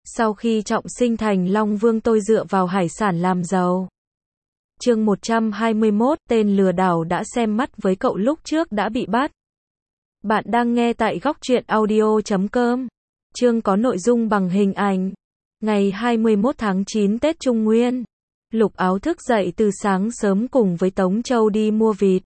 Sau khi trọng sinh thành Long Vương tôi dựa vào hải sản làm giàu. Chương 121, tên lừa đảo đã xem mắt với cậu lúc trước đã bị bắt. Bạn đang nghe tại Góc Truyện Audio.com. Chương có nội dung bằng hình ảnh. Ngày 21 tháng 9 Tết Trung Nguyên, Lục Áo thức dậy từ sáng sớm cùng với Tống Châu đi mua vịt.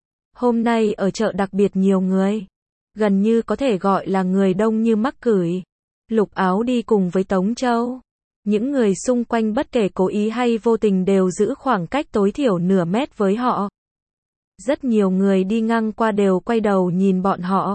Hôm nay ở chợ đặc biệt nhiều người, gần như có thể gọi là người đông như mắc cửi. Lục Áo đi cùng với Tống Châu. Những người xung quanh bất kể cố ý hay vô tình đều giữ khoảng cách tối thiểu nửa mét với họ. Rất nhiều người đi ngang qua đều quay đầu nhìn bọn họ.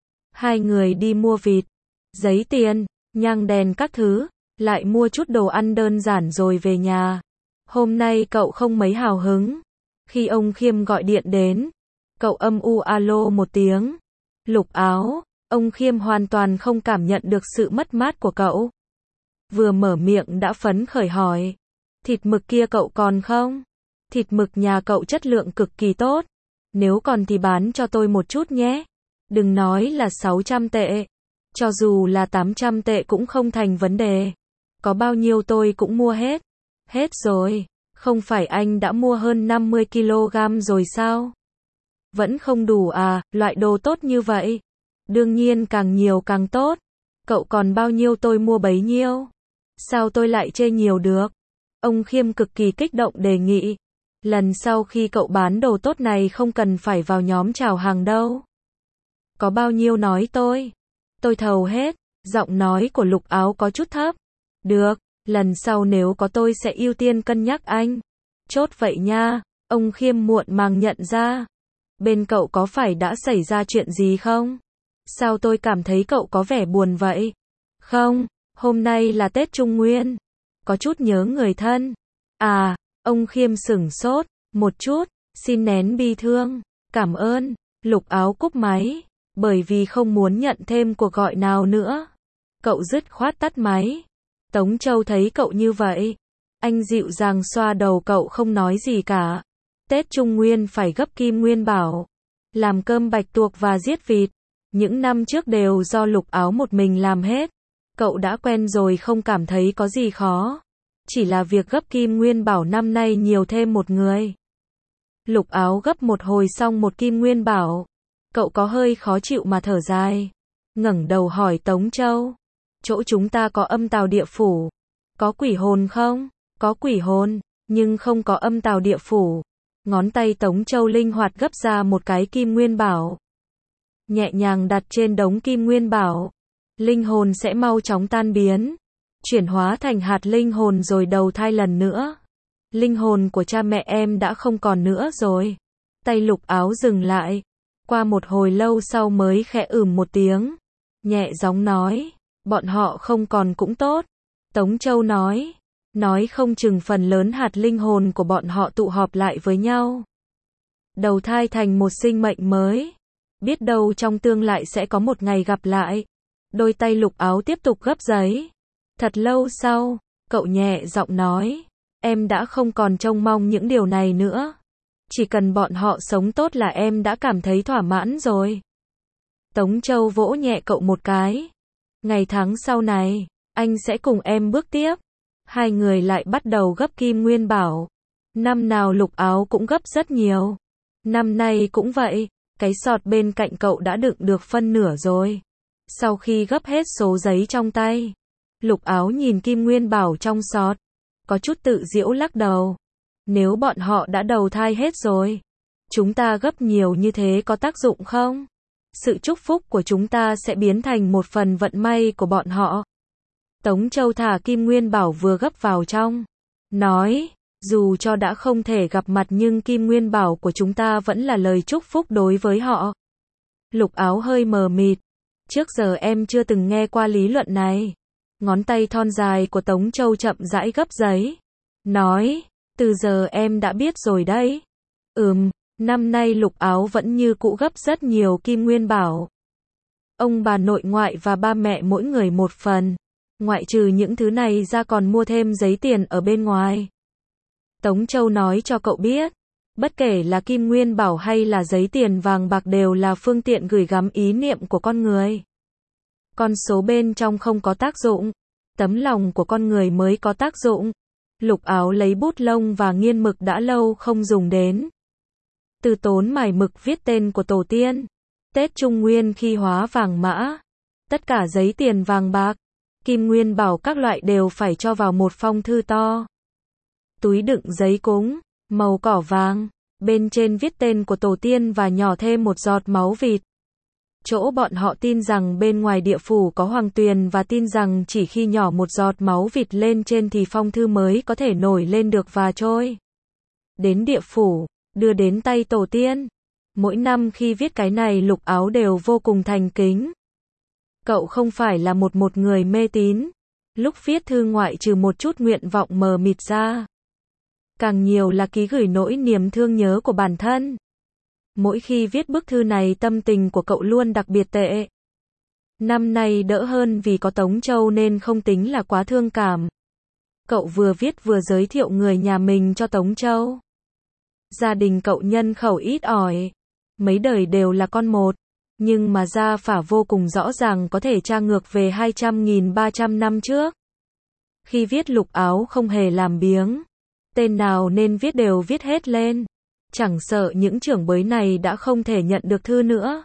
Hai người đi mua vịt, giấy tiền, nhang đèn các thứ, lại mua chút đồ ăn đơn giản rồi về nhà. Hôm nay cậu không mấy hào hứng. Khi ông Khiêm gọi điện đến, cậu âm u alo một tiếng. Lục Áo, ông Khiêm hoàn toàn không cảm nhận được sự mất mát của cậu. Vừa mở miệng đã phấn khởi hỏi, thịt mực kia cậu còn không? Thịt mực nhà cậu chất lượng cực kỳ tốt. Nếu còn thì bán cho tôi một chút nhé. Đừng nói là 600 tệ. Cho dù là 800 tệ cũng không thành vấn đề. Có bao nhiêu tôi cũng mua hết. Hết rồi. Không phải anh đã mua hơn 50 kg rồi sao? Vẫn không đủ à, loại đồ tốt như vậy. Đương nhiên càng nhiều càng tốt. Cậu còn bao nhiêu tôi mua bấy nhiêu. Sao tôi lại chê nhiều được? Ông Khiêm cực kỳ kích động đề nghị. Lần sau khi cậu bán đồ tốt này không cần phải vào nhóm chào hàng đâu. Có bao nhiêu nói tôi. Tôi thầu hết. Giọng nói của Lục Áo có chút thấp. Được, lần sau nếu có tôi sẽ ưu tiên cân nhắc anh. Chốt vậy nha. Ông Khiêm muộn màng nhận ra. Bên cậu có phải đã xảy ra chuyện gì không? Sao tôi cảm thấy cậu có vẻ buồn vậy? Không, hôm nay là Tết Trung Nguyên. Có chút nhớ người thân. À, ông Khiêm sửng sốt, một chút, xin nén bi thương. Cảm ơn. Lục Áo cúp máy, bởi vì không muốn nhận thêm cuộc gọi nào nữa. Cậu dứt khoát tắt máy. Tống Châu thấy cậu như vậy. Anh dịu dàng xoa đầu cậu không nói gì cả. Tết Trung Nguyên phải gấp kim nguyên bảo. Làm cơm bạch tuộc và giết vịt. Những năm trước đều do Lục Áo một mình làm hết. Cậu đã quen rồi không cảm thấy có gì khó. Chỉ là việc gấp kim nguyên bảo năm nay nhiều thêm một người. Lục Áo gấp một hồi xong một kim nguyên bảo. Cậu có hơi khó chịu mà thở dài. Ngẩng đầu hỏi Tống Châu. Chỗ chúng ta có âm tào địa phủ. Có quỷ hồn không? Có quỷ hồn, nhưng không có âm tào địa phủ. Ngón tay Tống Châu linh hoạt gấp ra một cái kim nguyên bảo. Nhẹ nhàng đặt trên đống kim nguyên bảo. Linh hồn sẽ mau chóng tan biến. Chuyển hóa thành hạt linh hồn rồi đầu thai lần nữa. Linh hồn của cha mẹ em đã không còn nữa rồi. Tay Lục Áo dừng lại. Qua một hồi lâu sau mới khẽ một tiếng. Nhẹ giọng nói. Bọn họ không còn cũng tốt. Tống Châu nói. Nói không chừng phần lớn hạt linh hồn của bọn họ tụ họp lại với nhau. Đầu thai thành một sinh mệnh mới. Biết đâu trong tương lai sẽ có một ngày gặp lại. Đôi tay Lục Áo tiếp tục gấp giấy. Thật lâu sau, cậu nhẹ giọng nói. Em đã không còn trông mong những điều này nữa. Chỉ cần bọn họ sống tốt là em đã cảm thấy thỏa mãn rồi. Tống Châu vỗ nhẹ cậu một cái. Ngày tháng sau này, anh sẽ cùng em bước tiếp. Hai người lại bắt đầu gấp kim nguyên bảo. Năm nào Lục Áo cũng gấp rất nhiều. Năm nay cũng vậy. Cái sọt bên cạnh cậu đã đựng được phân nửa rồi. Sau khi gấp hết số giấy trong tay, Lục Áo nhìn kim nguyên bảo trong sọt. Có chút tự giễu lắc đầu. Nếu bọn họ đã đầu thai hết rồi, chúng ta gấp nhiều như thế có tác dụng không? Sự chúc phúc của chúng ta sẽ biến thành một phần vận may của bọn họ. Tống Châu thả kim nguyên bảo vừa gấp vào trong. Nói, dù cho đã không thể gặp mặt nhưng kim nguyên bảo của chúng ta vẫn là lời chúc phúc đối với họ. Lục Áo hơi mờ mịt. Trước giờ em chưa từng nghe qua lý luận này. Ngón tay thon dài của Tống Châu chậm rãi gấp giấy. Nói, từ giờ em đã biết rồi đấy. Năm nay Lục Áo vẫn như cũ gấp rất nhiều kim nguyên bảo. Ông bà nội ngoại và ba mẹ mỗi người một phần. Ngoại trừ những thứ này ra còn mua thêm giấy tiền ở bên ngoài. Tống Châu nói cho cậu biết. Bất kể là kim nguyên bảo hay là giấy tiền vàng bạc đều là phương tiện gửi gắm ý niệm của con người. Con số bên trong không có tác dụng. Tấm lòng của con người mới có tác dụng. Lục Áo lấy bút lông và nghiên mực đã lâu không dùng đến. Từ tốn mài mực viết tên của tổ tiên. Tết Trung Nguyên khi hóa vàng mã. Tất cả giấy tiền vàng bạc, kim nguyên bảo các loại đều phải cho vào một phong thư to. Túi đựng giấy cúng, màu cỏ vàng, bên trên viết tên của tổ tiên và nhỏ thêm một giọt máu vịt. Chỗ bọn họ tin rằng bên ngoài địa phủ có hoàng tuyền và tin rằng chỉ khi nhỏ một giọt máu vịt lên trên thì phong thư mới có thể nổi lên được và trôi đến địa phủ, đưa đến tay tổ tiên. Mỗi năm khi viết cái này Lục Áo đều vô cùng thành kính. Cậu không phải là một người mê tín. Lúc viết thư ngoại trừ một chút nguyện vọng mờ mịt ra, càng nhiều là ký gửi nỗi niềm thương nhớ của bản thân. Mỗi khi viết bức thư này tâm tình của cậu luôn đặc biệt tệ. Năm nay đỡ hơn vì có Tống Châu nên không tính là quá thương cảm. Cậu vừa viết vừa giới thiệu người nhà mình cho Tống Châu. Gia đình cậu nhân khẩu ít ỏi, mấy đời đều là con một, nhưng mà gia phả vô cùng rõ ràng có thể tra ngược về 200.300 năm trước. Khi viết Lục Áo không hề làm biếng, tên nào nên viết đều viết hết lên, chẳng sợ những trưởng bối này đã không thể nhận được thư nữa.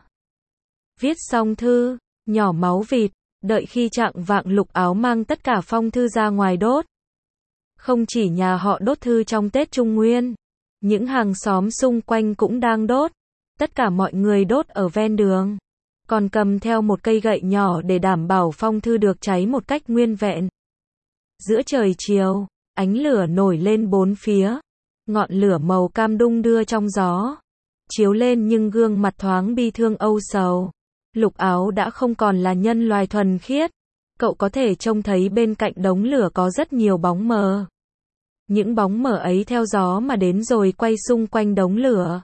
Viết xong thư, nhỏ máu vịt, đợi khi chạng vạng Lục Áo mang tất cả phong thư ra ngoài đốt. Không chỉ nhà họ đốt thư trong Tết Trung Nguyên, những hàng xóm xung quanh cũng đang đốt. Tất cả mọi người đốt ở ven đường, còn cầm theo một cây gậy nhỏ để đảm bảo phong thư được cháy một cách nguyên vẹn. Giữa trời chiều, ánh lửa nổi lên bốn phía, ngọn lửa màu cam đung đưa trong gió, chiếu lên nhưng gương mặt thoáng bi thương âu sầu. Lục Áo đã không còn là nhân loài thuần khiết. Cậu có thể trông thấy bên cạnh đống lửa có rất nhiều bóng mờ. Những bóng mờ ấy theo gió mà đến rồi quay xung quanh đống lửa.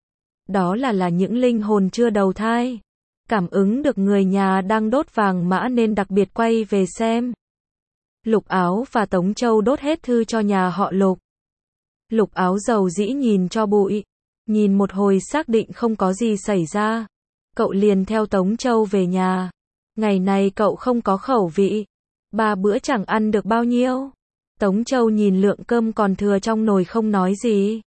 Đó là những linh hồn chưa đầu thai. Cảm ứng được người nhà đang đốt vàng mã nên đặc biệt quay về xem. Lục Áo và Tống Châu đốt hết thư cho nhà họ Lục. Lục Áo dầu dĩ nhìn cho bụi. Nhìn một hồi xác định không có gì xảy ra. Cậu liền theo Tống Châu về nhà. Ngày này cậu không có khẩu vị. 3 bữa chẳng ăn được bao nhiêu. Tống Châu nhìn lượng cơm còn thừa trong nồi không nói gì.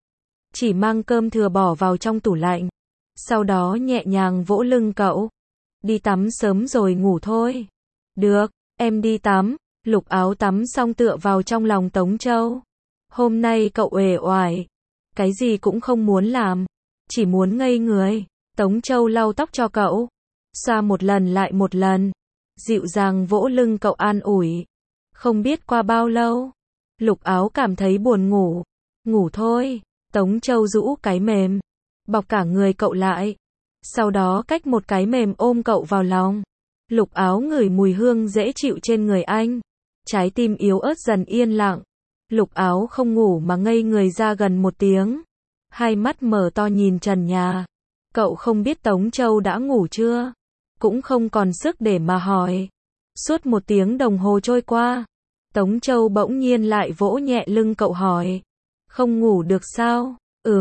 Chỉ mang cơm thừa bỏ vào trong tủ lạnh. Sau đó nhẹ nhàng vỗ lưng cậu. Đi tắm sớm rồi ngủ thôi. Được, em đi tắm. Lục Áo tắm xong tựa vào trong lòng Tống Châu. Hôm nay cậu uể oải. Cái gì cũng không muốn làm. Chỉ muốn ngây người. Tống Châu lau tóc cho cậu. Xoa một lần lại một lần. Dịu dàng vỗ lưng cậu an ủi. Không biết qua bao lâu. Lục Áo cảm thấy buồn ngủ. Ngủ thôi. Tống Châu rũ cái mềm. Bọc cả người cậu lại. Sau đó cách một cái mềm ôm cậu vào lòng. Lục Áo ngửi mùi hương dễ chịu trên người anh. Trái tim yếu ớt dần yên lặng. Lục Áo không ngủ mà ngây người ra gần 1 tiếng. Hai mắt mở to nhìn trần nhà. Cậu không biết Tống Châu đã ngủ chưa. Cũng không còn sức để mà hỏi. Suốt 1 tiếng đồng hồ trôi qua. Tống Châu bỗng nhiên lại vỗ nhẹ lưng cậu hỏi. Không ngủ được sao?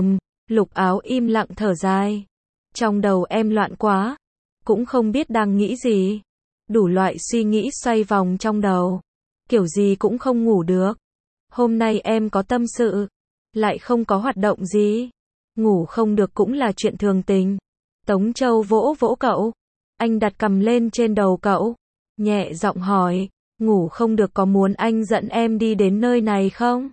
Lục Áo im lặng thở dài. Trong đầu em loạn quá. Cũng không biết đang nghĩ gì. Đủ loại suy nghĩ xoay vòng trong đầu. Kiểu gì cũng không ngủ được. Hôm nay em có tâm sự. Lại không có hoạt động gì. Ngủ không được cũng là chuyện thường tình. Tống Châu vỗ vỗ cậu. Anh đặt cằm lên trên đầu cậu. Nhẹ giọng hỏi. Ngủ không được có muốn anh dẫn em đi đến nơi này không?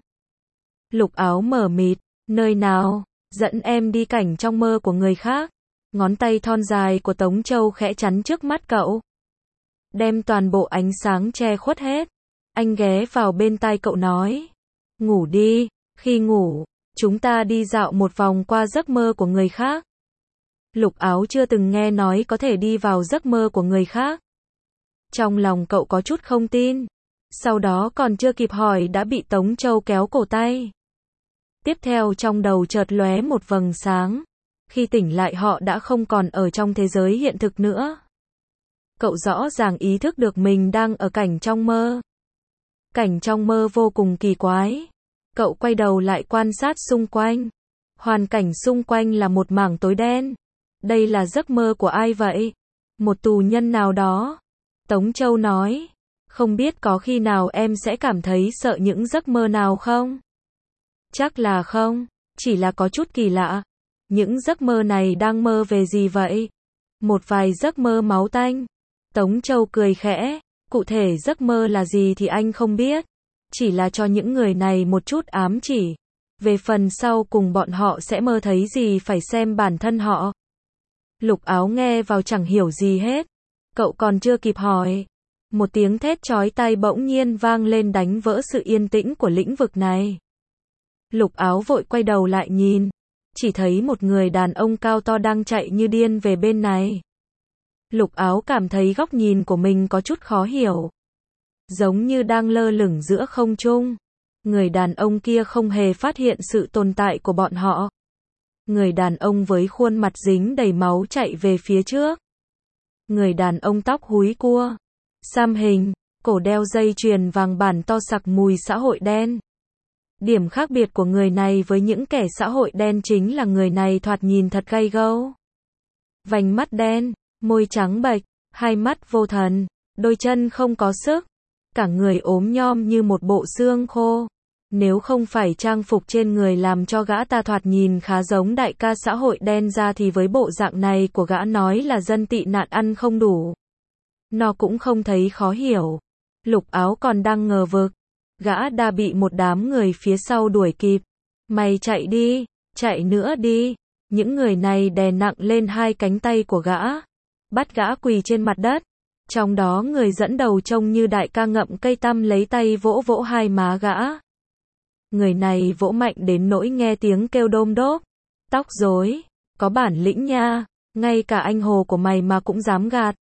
Lục Áo mờ mịt. Nơi nào? Dẫn em đi cảnh trong mơ của người khác. Ngón tay thon dài của Tống Châu khẽ chắn trước mắt cậu. Đem toàn bộ ánh sáng che khuất hết. Anh ghé vào bên tai cậu nói. Ngủ đi. Khi ngủ, chúng ta đi dạo một vòng qua giấc mơ của người khác. Lục Áo chưa từng nghe nói có thể đi vào giấc mơ của người khác. Trong lòng cậu có chút không tin. Sau đó còn chưa kịp hỏi đã bị Tống Châu kéo cổ tay. Tiếp theo trong đầu chợt lóe một vầng sáng. Khi tỉnh lại họ đã không còn ở trong thế giới hiện thực nữa. Cậu rõ ràng ý thức được mình đang ở cảnh trong mơ. Cảnh trong mơ vô cùng kỳ quái. Cậu quay đầu lại quan sát xung quanh. Hoàn cảnh xung quanh là một mảng tối đen. Đây là giấc mơ của ai vậy? Một tù nhân nào đó. Tống Châu nói. Không biết có khi nào em sẽ cảm thấy sợ những giấc mơ nào không? Chắc là không, chỉ là có chút kỳ lạ. Những giấc mơ này đang mơ về gì vậy? Một vài giấc mơ máu tanh. Tống Châu cười khẽ, cụ thể giấc mơ là gì thì anh không biết. Chỉ là cho những người này một chút ám chỉ. Về phần sau cùng bọn họ sẽ mơ thấy gì phải xem bản thân họ. Lục Áo nghe vào chẳng hiểu gì hết. Cậu còn chưa kịp hỏi. Một tiếng thét chói tai bỗng nhiên vang lên đánh vỡ sự yên tĩnh của lĩnh vực này. Lục Áo vội quay đầu lại nhìn. Chỉ thấy một người đàn ông cao to đang chạy như điên về bên này. Lục Áo cảm thấy góc nhìn của mình có chút khó hiểu. Giống như đang lơ lửng giữa không trung. Người đàn ông kia không hề phát hiện sự tồn tại của bọn họ. Người đàn ông với khuôn mặt dính đầy máu chạy về phía trước. Người đàn ông tóc húi cua, xăm hình, cổ đeo dây chuyền vàng bản to sặc mùi xã hội đen. Điểm khác biệt của người này với những kẻ xã hội đen chính là người này thoạt nhìn thật gay gâu. Vành mắt đen, môi trắng bệch, hai mắt vô thần, đôi chân không có sức, cả người ốm nhom như một bộ xương khô. Nếu không phải trang phục trên người làm cho gã ta thoạt nhìn khá giống đại ca xã hội đen ra thì với bộ dạng này của gã nói là dân tị nạn ăn không đủ. Nó cũng không thấy khó hiểu. Lục Áo còn đang ngờ vực. Gã đã bị một đám người phía sau đuổi kịp. Mày chạy đi, chạy nữa đi. Những người này đè nặng lên hai cánh tay của gã. Bắt gã quỳ trên mặt đất. Trong đó người dẫn đầu trông như đại ca ngậm cây tăm lấy tay vỗ vỗ hai má gã. Người này vỗ mạnh đến nỗi nghe tiếng kêu đôm đốp. Tóc rối, có bản lĩnh nha, ngay cả anh Hồ của mày mà cũng dám gạt.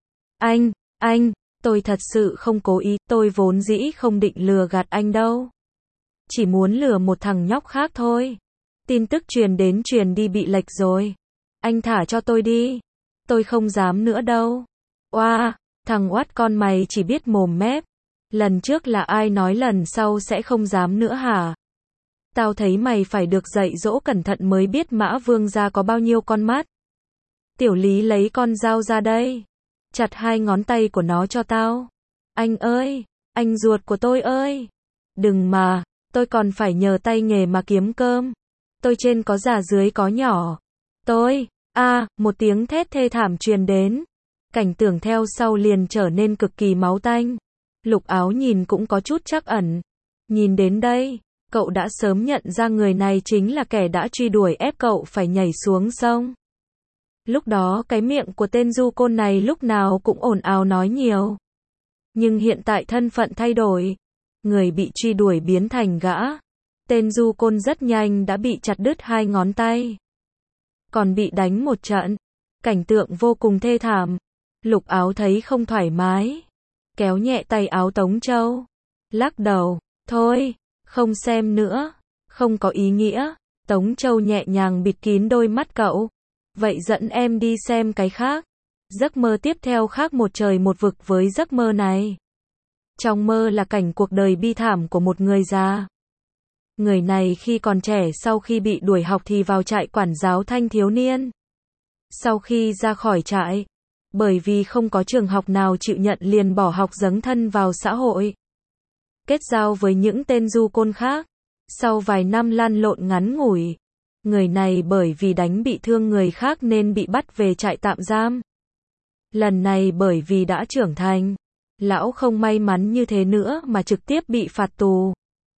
Anh, tôi thật sự không cố ý, tôi vốn dĩ không định lừa gạt anh đâu. Chỉ muốn lừa một thằng nhóc khác thôi. Tin tức truyền đến truyền đi bị lệch rồi. Anh thả cho tôi đi. Tôi không dám nữa đâu. Oa, thằng oát con mày chỉ biết mồm mép. Lần trước là ai nói lần sau sẽ không dám nữa hả? Tao thấy mày phải được dạy dỗ cẩn thận mới biết Mã Vương gia có bao nhiêu con mắt. Tiểu Lý lấy con dao ra đây. Chặt hai ngón tay của nó cho tao. Anh ơi, anh ruột của tôi ơi. Đừng mà, tôi còn phải nhờ tay nghề mà kiếm cơm. Tôi trên có già dưới có nhỏ. Một tiếng thét thê thảm truyền đến. Cảnh tượng theo sau liền trở nên cực kỳ máu tanh. Lục Áo nhìn cũng có chút trắc ẩn. Nhìn đến đây, cậu đã sớm nhận ra người này chính là kẻ đã truy đuổi ép cậu phải nhảy xuống sông. Lúc đó cái miệng của tên du côn này lúc nào cũng ồn ào nói nhiều. Nhưng hiện tại thân phận thay đổi. Người bị truy đuổi biến thành gã. Tên du côn rất nhanh đã bị chặt đứt hai ngón tay. Còn bị đánh một trận. Cảnh tượng vô cùng thê thảm. Lục Áo thấy không thoải mái. Kéo nhẹ tay áo Tống Châu. Lắc đầu. Thôi, không xem nữa. Không có ý nghĩa. Tống Châu nhẹ nhàng bịt kín đôi mắt cậu. Vậy dẫn em đi xem cái khác. Giấc mơ tiếp theo khác một trời một vực với giấc mơ này. Trong mơ là cảnh cuộc đời bi thảm của một người già. Người này khi còn trẻ sau khi bị đuổi học thì vào trại quản giáo thanh thiếu niên. Sau khi ra khỏi trại, bởi vì không có trường học nào chịu nhận liền bỏ học dấn thân vào xã hội. Kết giao với những tên du côn khác. Sau vài năm lăn lộn ngắn ngủi, người này bởi vì đánh bị thương người khác nên bị bắt về trại tạm giam. Lần này bởi vì đã trưởng thành, lão không may mắn như thế nữa mà trực tiếp bị phạt tù.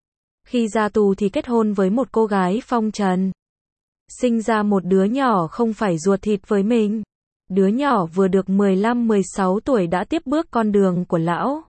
Khi ra tù thì kết hôn với một cô gái phong trần. Sinh ra một đứa nhỏ không phải ruột thịt với mình. Đứa nhỏ vừa được 15-16 tuổi đã tiếp bước con đường của lão.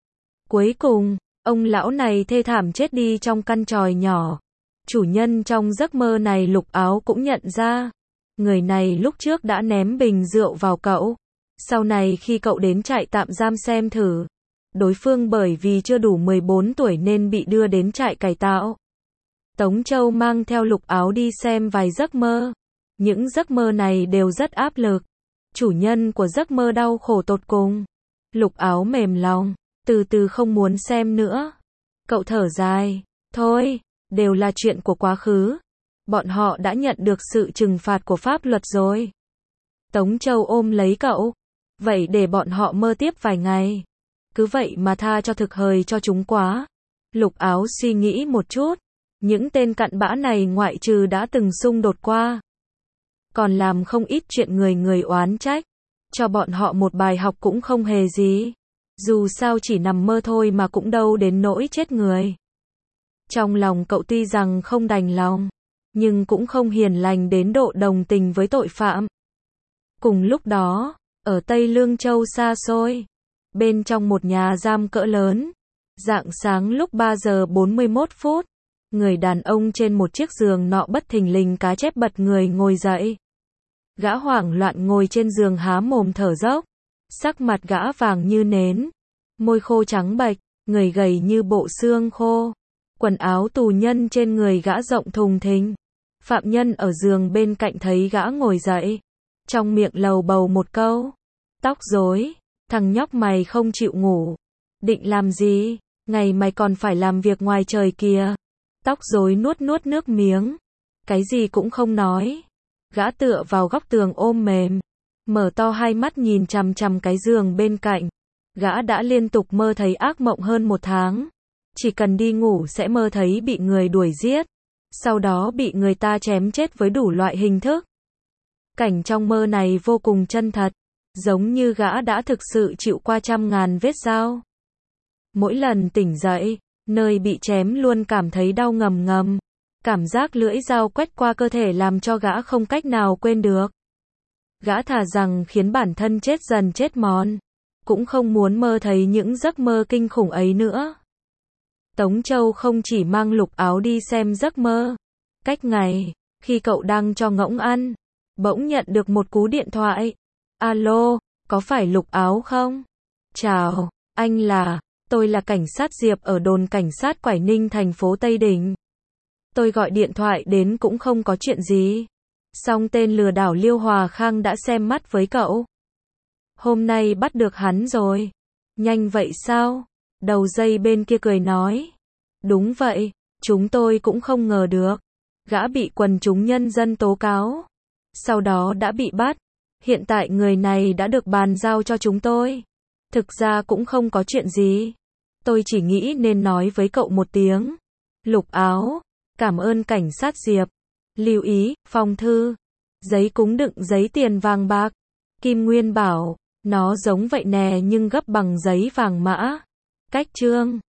Cuối cùng, ông lão này thê thảm chết đi trong căn tròi nhỏ. Chủ nhân trong giấc mơ này Lục Áo cũng nhận ra. Người này lúc trước đã ném bình rượu vào cậu. Sau này khi cậu đến trại tạm giam xem thử, đối phương bởi vì chưa đủ 14 tuổi nên bị đưa đến trại cải tạo. Tống Châu mang theo Lục Áo đi xem vài giấc mơ. Những giấc mơ này đều rất áp lực. Chủ nhân của giấc mơ đau khổ tột cùng. Lục Áo mềm lòng, từ từ không muốn xem nữa. Cậu thở dài, thôi, đều là chuyện của quá khứ. Bọn họ đã nhận được sự trừng phạt của pháp luật rồi. Tống Châu ôm lấy cậu. Vậy để bọn họ mơ tiếp vài ngày. cứ vậy mà tha cho thực hời cho chúng quá. Lục Áo suy nghĩ một chút, những tên cặn bã này ngoại trừ đã từng xung đột qua, còn làm không ít chuyện người người oán trách, cho bọn họ một bài học cũng không hề gì. Dù sao chỉ nằm mơ thôi mà cũng đâu đến nỗi chết người. Trong lòng cậu tuy rằng không đành lòng, nhưng cũng không hiền lành đến độ đồng tình với tội phạm. Cùng lúc đó, ở Tây Lương Châu xa xôi, bên trong một nhà giam cỡ lớn, rạng sáng lúc 3 giờ 41 phút, người đàn ông trên một chiếc giường nọ bất thình lình cá chép bật người ngồi dậy. Gã hoảng loạn ngồi trên giường há mồm thở dốc, sắc mặt gã vàng như nến, môi khô trắng bệch, người gầy như bộ xương khô. Quần áo tù nhân trên người gã rộng thùng thình. Phạm nhân ở giường bên cạnh thấy gã ngồi dậy, trong miệng lầu bầu một câu. Tóc rối, thằng nhóc mày không chịu ngủ. Định làm gì? Ngày mày còn phải làm việc ngoài trời kìa. Tóc rối nuốt nuốt nước miếng. Cái gì cũng không nói. Gã tựa vào góc tường ôm mềm, mở to hai mắt nhìn chằm chằm cái giường bên cạnh. Gã đã liên tục mơ thấy ác mộng hơn 1 tháng. Chỉ cần đi ngủ sẽ mơ thấy bị người đuổi giết, sau đó bị người ta chém chết với đủ loại hình thức. Cảnh trong mơ này vô cùng chân thật, giống như gã đã thực sự chịu qua trăm ngàn vết dao. Mỗi lần tỉnh dậy, nơi bị chém luôn cảm thấy đau ngầm ngầm. Cảm giác lưỡi dao quét qua cơ thể làm cho gã không cách nào quên được. Gã thà rằng khiến bản thân chết dần chết mòn, cũng không muốn mơ thấy những giấc mơ kinh khủng ấy nữa. Tống Châu không chỉ mang Lục Áo đi xem giấc mơ. Cách ngày, khi cậu đang cho ngỗng ăn, bỗng nhận được một cú điện thoại. Alo, có phải Lục Áo không? Chào, tôi là cảnh sát Diệp ở đồn cảnh sát Quải Ninh thành phố Tây Đỉnh. Tôi gọi điện thoại đến cũng không có chuyện gì. Song tên lừa đảo Liêu Hòa Khang đã xem mắt với cậu. Hôm nay bắt được hắn rồi. Nhanh vậy sao? Đầu dây bên kia cười nói. Đúng vậy, chúng tôi cũng không ngờ được. Gã bị quần chúng nhân dân tố cáo, sau đó đã bị bắt. Hiện tại người này đã được bàn giao cho chúng tôi. Thực ra cũng không có chuyện gì. Tôi chỉ nghĩ nên nói với cậu một tiếng. Lục Áo, cảm ơn cảnh sát Diệp. Lưu ý, phong thư, giấy cúng đựng giấy tiền vàng bạc. Kim Nguyên bảo, nó giống vậy nè nhưng gấp bằng giấy vàng mã. Cách chương